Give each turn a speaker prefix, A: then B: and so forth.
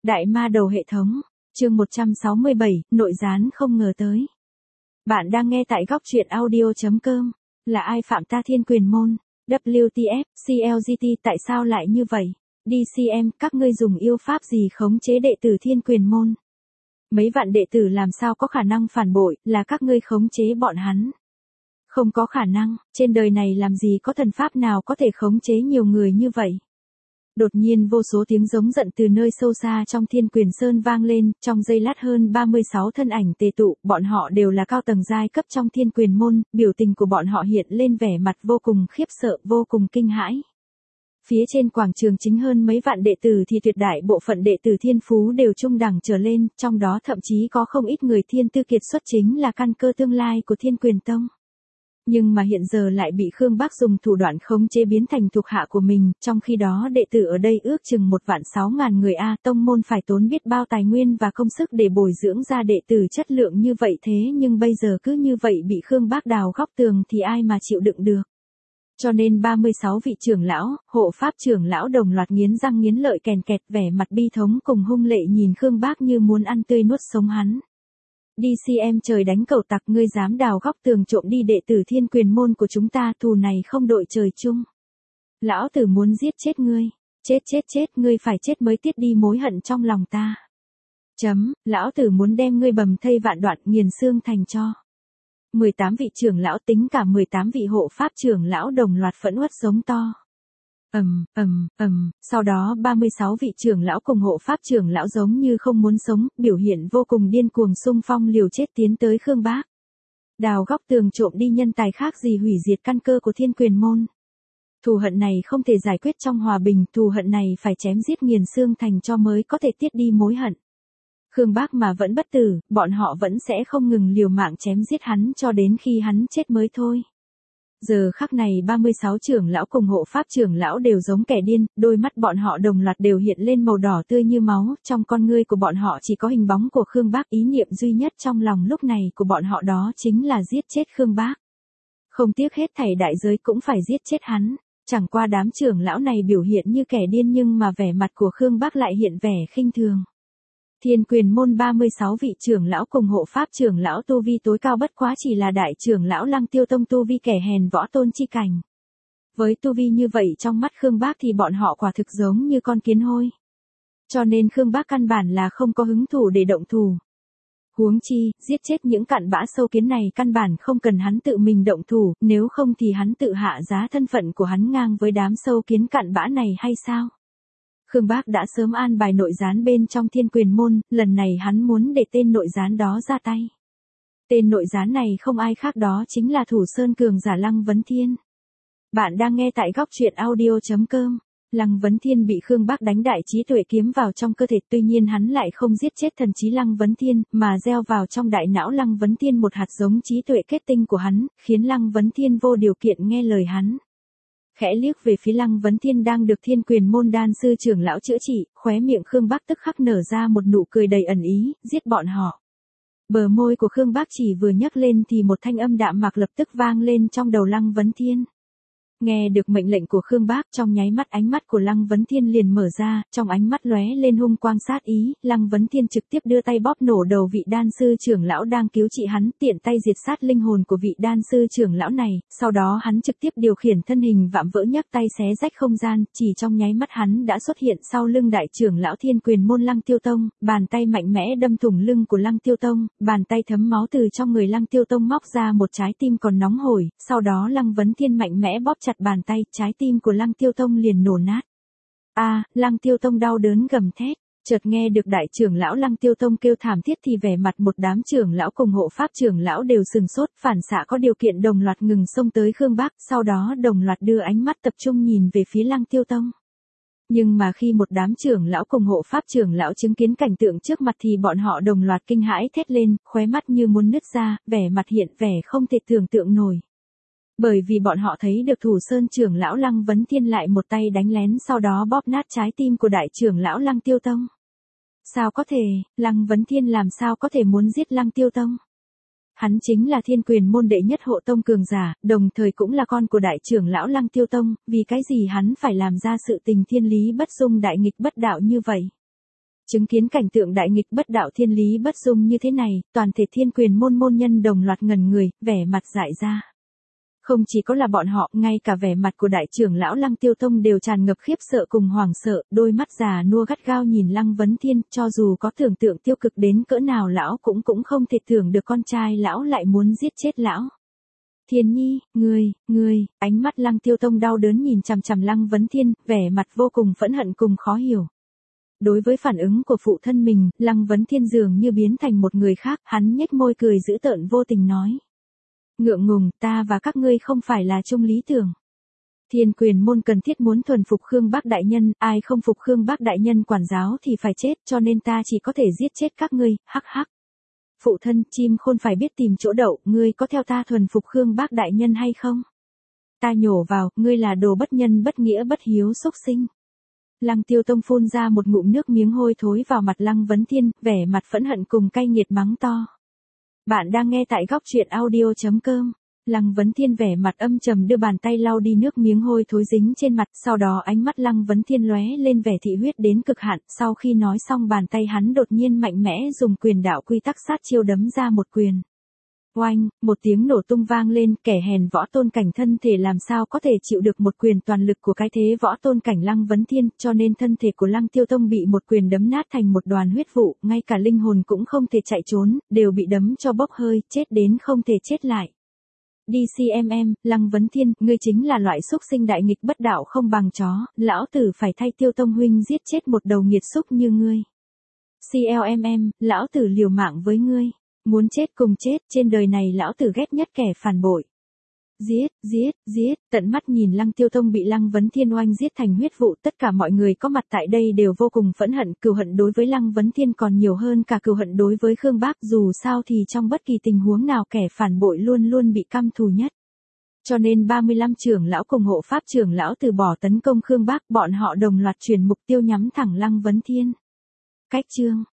A: Đại ma đầu hệ thống, chương 167, nội gián không ngờ tới. Bạn đang nghe tại góc truyện audio.com, là ai phạm ta thiên quyền môn, WTF, CLGT tại sao lại như vậy? DCM, các ngươi dùng yêu pháp gì khống chế đệ tử thiên quyền môn? Mấy vạn đệ tử làm sao có khả năng phản bội, là các ngươi khống chế bọn hắn. Không có khả năng, trên đời này làm gì có thần pháp nào có thể khống chế nhiều người như vậy. Đột nhiên vô số tiếng giống giận từ nơi sâu xa trong Thiên Quyền Sơn vang lên, trong giây lát hơn 36 thân ảnh tề tụ, bọn họ đều là cao tầng giai cấp trong Thiên Quyền môn, biểu tình của bọn họ hiện lên vẻ mặt vô cùng khiếp sợ, vô cùng kinh hãi. Phía trên quảng trường chính hơn mấy vạn đệ tử thì tuyệt đại bộ phận đệ tử thiên phú đều trung đẳng trở lên, trong đó thậm chí có không ít người thiên tư kiệt xuất chính là căn cơ tương lai của Thiên Quyền Tông. Nhưng mà hiện giờ lại bị Khương Bác dùng thủ đoạn khống chế biến thành thuộc hạ của mình, trong khi đó đệ tử ở đây ước chừng 1.600.000 người tông môn phải tốn biết bao tài nguyên và công sức để bồi dưỡng ra đệ tử chất lượng như vậy, thế nhưng bây giờ cứ như vậy bị Khương Bác đào góc tường thì ai mà chịu đựng được. Cho nên 36 vị trưởng lão, hộ pháp trưởng lão đồng loạt nghiến răng nghiến lợi kèn kẹt, vẻ mặt bi thống cùng hung lệ nhìn Khương Bác như muốn ăn tươi nuốt sống hắn. DCM, trời đánh cẩu tặc, ngươi dám đào góc tường trộm đi đệ tử thiên quyền môn của chúng ta, thù này không đội trời chung. Lão tử muốn giết chết ngươi, chết, ngươi phải chết mới tiết đi mối hận trong lòng ta. Lão tử muốn đem ngươi bầm thây vạn đoạn, nghiền xương thành tro. 18 vị trưởng lão tính cả 18 vị hộ pháp trưởng lão đồng loạt phẫn uất giống to. Sau đó 36 vị trưởng lão cùng hộ pháp trưởng lão giống như không muốn sống, biểu hiện vô cùng điên cuồng xung phong liều chết tiến tới Khương Bác. Đào góc tường trộm đi nhân tài khác gì hủy diệt căn cơ của Thiên Quyền môn. Thù hận này không thể giải quyết trong hòa bình, thù hận này phải chém giết nghiền xương thành tro mới có thể tiết đi mối hận. Khương Bác mà vẫn bất tử, bọn họ vẫn sẽ không ngừng liều mạng chém giết hắn cho đến khi hắn chết mới thôi. Giờ khắc này 36 trưởng lão cùng hộ pháp trưởng lão đều giống kẻ điên, đôi mắt bọn họ đồng loạt đều hiện lên màu đỏ tươi như máu, trong con ngươi của bọn họ chỉ có hình bóng của Khương Bác, ý niệm duy nhất trong lòng lúc này của bọn họ đó chính là giết chết Khương Bác. Không tiếc hết thảy đại giới cũng phải giết chết hắn, chẳng qua đám trưởng lão này biểu hiện như kẻ điên nhưng mà vẻ mặt của Khương Bác lại hiện vẻ khinh thường. Thiên Quyền môn 36 vị trưởng lão cùng hộ pháp trưởng lão tu vi tối cao bất quá chỉ là đại trưởng lão Lăng Tiêu Tông tu vi kẻ hèn võ tôn chi cảnh. Với tu vi như vậy trong mắt Khương Bác thì bọn họ quả thực giống như con kiến hôi. Cho nên Khương Bác căn bản là không có hứng thú để động thủ. Huống chi, giết chết những cặn bã sâu kiến này căn bản không cần hắn tự mình động thủ, nếu không thì hắn tự hạ giá thân phận của hắn ngang với đám sâu kiến cặn bã này hay sao? Khương Bác đã sớm an bài nội gián bên trong Thiên Quyền môn, lần này hắn muốn để tên nội gián đó ra tay. Tên nội gián này không ai khác đó chính là Thủ Sơn cường giả Lăng Vấn Thiên. Bạn đang nghe tại góc truyện audio.com. Lăng Vấn Thiên bị Khương Bác đánh đại trí tuệ kiếm vào trong cơ thể, tuy nhiên hắn lại không giết chết thần trí Lăng Vấn Thiên, mà gieo vào trong đại não Lăng Vấn Thiên một hạt giống trí tuệ kết tinh của hắn, khiến Lăng Vấn Thiên vô điều kiện nghe lời hắn. Khẽ liếc về phía Lăng Vấn Thiên đang được Thiên Quyền môn đan sư trưởng lão chữa trị, khóe miệng Khương Bác tức khắc nở ra một nụ cười đầy ẩn ý, giết bọn họ. Bờ môi của Khương Bác chỉ vừa nhấc lên thì một thanh âm đạm mạc lập tức vang lên trong đầu Lăng Vấn Thiên. Nghe được mệnh lệnh của Khương Bác, trong nháy mắt ánh mắt của Lăng Vấn Thiên liền mở ra, trong ánh mắt lóe lên hung quang sát ý, Lăng Vấn Thiên trực tiếp đưa tay bóp nổ đầu vị đan sư trưởng lão đang cứu trị hắn, tiện tay diệt sát linh hồn của vị đan sư trưởng lão này, sau đó hắn trực tiếp điều khiển thân hình vạm vỡ nhấc tay xé rách không gian, chỉ trong nháy mắt hắn đã xuất hiện sau lưng đại trưởng lão Thiên Quyền môn Lăng Tiêu Tông, bàn tay mạnh mẽ đâm thủng lưng của Lăng Tiêu Tông, bàn tay thấm máu từ trong người Lăng Tiêu Tông móc ra một trái tim còn nóng hổi, sau đó Lăng Vấn Thiên mạnh mẽ bóp chặt bàn tay, trái tim của Lăng Tiêu Tông liền nổ nát. Lăng Tiêu Tông đau đớn gầm thét, chợt nghe được đại trưởng lão Lăng Tiêu Tông kêu thảm thiết thì vẻ mặt một đám trưởng lão cùng hộ pháp trưởng lão đều sừng sốt, phản xạ có điều kiện đồng loạt ngừng xông tới Khương Bác, sau đó đồng loạt đưa ánh mắt tập trung nhìn về phía Lăng Tiêu Tông. Nhưng mà khi một đám trưởng lão cùng hộ pháp trưởng lão chứng kiến cảnh tượng trước mặt thì bọn họ đồng loạt kinh hãi thét lên, khóe mắt như muốn nứt ra, vẻ mặt hiện vẻ không thể tưởng tượng nổi. Bởi vì bọn họ thấy được Thủ Sơn trưởng lão Lăng Vấn Thiên lại một tay đánh lén sau đó bóp nát trái tim của đại trưởng lão Lăng Tiêu Tông. Sao có thể, Lăng Vấn Thiên làm sao có thể muốn giết Lăng Tiêu Tông? Hắn chính là Thiên Quyền môn đệ nhất hộ tông cường giả, đồng thời cũng là con của đại trưởng lão Lăng Tiêu Tông, vì cái gì hắn phải làm ra sự tình thiên lý bất dung đại nghịch bất đạo như vậy? Chứng kiến cảnh tượng đại nghịch bất đạo thiên lý bất dung như thế này, toàn thể Thiên Quyền môn môn nhân đồng loạt ngẩn người, vẻ mặt dại ra. Không chỉ có là bọn họ, ngay cả vẻ mặt của đại trưởng lão Lăng Tiêu Tông đều tràn ngập khiếp sợ cùng hoảng sợ, đôi mắt già nua gắt gao nhìn Lăng Vấn Thiên, cho dù có tưởng tượng tiêu cực đến cỡ nào lão cũng không thể tưởng được con trai lão lại muốn giết chết lão. Thiên Nhi, ngươi, ánh mắt Lăng Tiêu Tông đau đớn nhìn chằm chằm Lăng Vấn Thiên, vẻ mặt vô cùng phẫn hận cùng khó hiểu. Đối với phản ứng của phụ thân mình, Lăng Vấn Thiên dường như biến thành một người khác, hắn nhếch môi cười dữ tợn vô tình nói. Ngượng ngùng, ta và các ngươi không phải là chung lý tưởng. Thiên Quyền môn cần thiết muốn thuần phục Khương Bác đại nhân, ai không phục Khương Bác đại nhân quản giáo thì phải chết, cho nên ta chỉ có thể giết chết các ngươi, hắc hắc. Phụ thân, chim khôn phải biết tìm chỗ đậu, ngươi có theo ta thuần phục Khương Bác đại nhân hay không? Ta nhổ vào, ngươi là đồ bất nhân bất nghĩa bất hiếu xúc sinh. Lăng Tiêu Tông phun ra một ngụm nước miếng hôi thối vào mặt Lăng Vấn Thiên, vẻ mặt phẫn hận cùng cay nghiệt mắng to. Bạn đang nghe tại góc truyện audio.com. Lăng Vấn Thiên vẻ mặt âm trầm đưa bàn tay lau đi nước miếng hôi thối dính trên mặt, sau đó ánh mắt Lăng Vấn Thiên lóe lên vẻ thị huyết đến cực hạn, sau khi nói xong bàn tay hắn đột nhiên mạnh mẽ dùng quyền đạo quy tắc sát chiêu đấm ra một quyền. Oanh, một tiếng nổ tung vang lên, kẻ hèn võ tôn cảnh thân thể làm sao có thể chịu được một quyền toàn lực của cái thế võ tôn cảnh Lăng Vấn Thiên, cho nên thân thể của Lăng Tiêu Tông bị một quyền đấm nát thành một đoàn huyết vụ, ngay cả linh hồn cũng không thể chạy trốn, đều bị đấm cho bốc hơi, chết đến không thể chết lại. Đi CMM, Lăng Vấn Thiên, ngươi chính là loại xúc sinh đại nghịch bất đạo không bằng chó, lão tử phải thay Tiêu Tông huynh giết chết một đầu nghiệt xúc như ngươi. CLMM, lão tử liều mạng với ngươi. Muốn chết cùng chết, trên đời này lão tử ghét nhất kẻ phản bội. Giết, tận mắt nhìn Lăng Tiêu Tông bị Lăng Vấn Thiên oanh giết thành huyết vụ, tất cả mọi người có mặt tại đây đều vô cùng phẫn hận, cừu hận đối với Lăng Vấn Thiên còn nhiều hơn cả cừu hận đối với Khương Bác, dù sao thì trong bất kỳ tình huống nào kẻ phản bội luôn luôn bị căm thù nhất. Cho nên 35 trưởng lão cùng hộ pháp trưởng lão từ bỏ tấn công Khương Bác, bọn họ đồng loạt chuyển mục tiêu nhắm thẳng Lăng Vấn Thiên. Cách chương